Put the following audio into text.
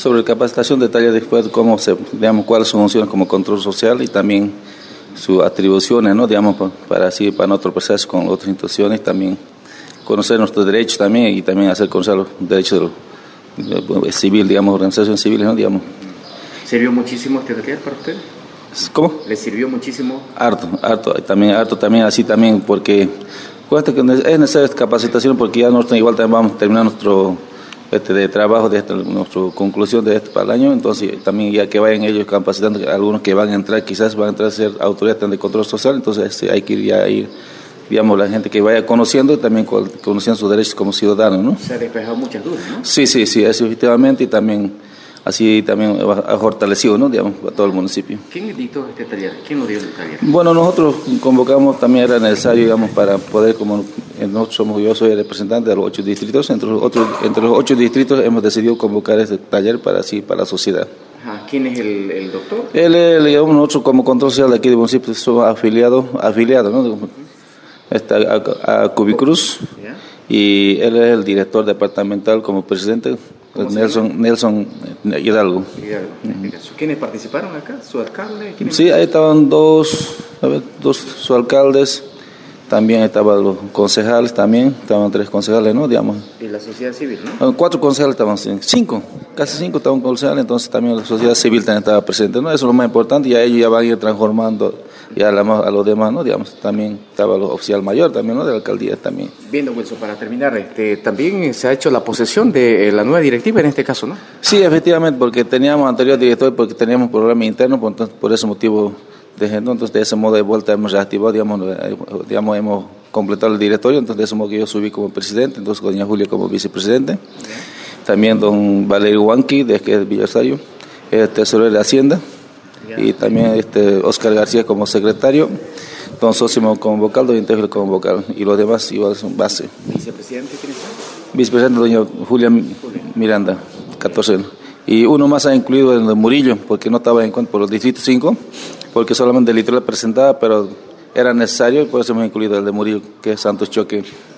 Sobre capacitación de taller después, cómo digamos, cuáles son funciones como control social y también sus atribuciones, ¿no? Digamos, para nuestro proceso con otras instituciones, también conocer nuestros derechos también y también hacer conocer los derechos de civil, digamos, organizaciones civiles, ¿no? Digamos. ¿Sirvió muchísimo este taller para usted? ¿Cómo? ¿Le sirvió muchísimo? Harto también, así también, porque cuesta que es necesaria capacitación porque ya nosotros igual también vamos a terminar nuestro de trabajo, nuestra conclusión de para el año, entonces también ya que vayan ellos capacitando, algunos que van a entrar, quizás van a entrar a ser autoridades de control social, entonces hay que ir, digamos, la gente que vaya conociendo, también conociendo sus derechos como ciudadanos, ¿no? Se ha despejado muchas dudas, ¿no? Sí, eso efectivamente, y también así también ha fortalecido, ¿no? Digamos, a todo el municipio. ¿Quién dictó este taller? ¿Quién lo dio el taller? Bueno, nosotros convocamos, también era necesario, digamos, para poder, como yo soy el representante de los 8 distritos, entre los 8 distritos hemos decidido convocar este taller para la sociedad. Ajá. ¿Quién es el doctor? Digamos, nosotros como control social de aquí del municipio somos afiliados, ¿no? Está a Cubicruz, ¿ya? Y él es el director departamental como presidente, Nelson Hidalgo. ¿Quiénes participaron acá? ¿Su alcalde? Sí, ahí estaban dos subalcaldes, también estaban los concejales, estaban 3 concejales, ¿no? Digamos. ¿Y la sociedad civil, no? 4 concejales estaban, 5, casi 5 estaban concejales, entonces también la sociedad civil también estaba presente, ¿no? Eso es lo más importante, y a ellos ya van a ir transformando ya a los demás, ¿no? Digamos, también estaba el oficial mayor también, ¿no? De la alcaldía también. Bien, don Wilson, para terminar, también se ha hecho la posesión de la nueva directiva en este caso, ¿no? Sí, efectivamente, porque teníamos anterior director, porque teníamos problemas internos, por ese motivo entonces de ese modo de vuelta hemos reactivado, digamos, hemos completado el directorio, entonces de ese modo que yo subí como presidente, entonces doña Julia como vicepresidente, también don Valerio Huanqui, que es Villasario, tesorero de Hacienda, y también Oscar García como secretario, don Sósimo como vocal, don Integral como vocal, y los demás igual son base. ¿Vicepresidente quién es? Vicepresidente doña Julia Miranda, 14. Y uno más ha incluido el de Murillo, porque no estaba en cuenta por los distritos 5, porque solamente el litoral presentaba, pero era necesario, y por eso hemos incluido el de Murillo, que es Santos Choque.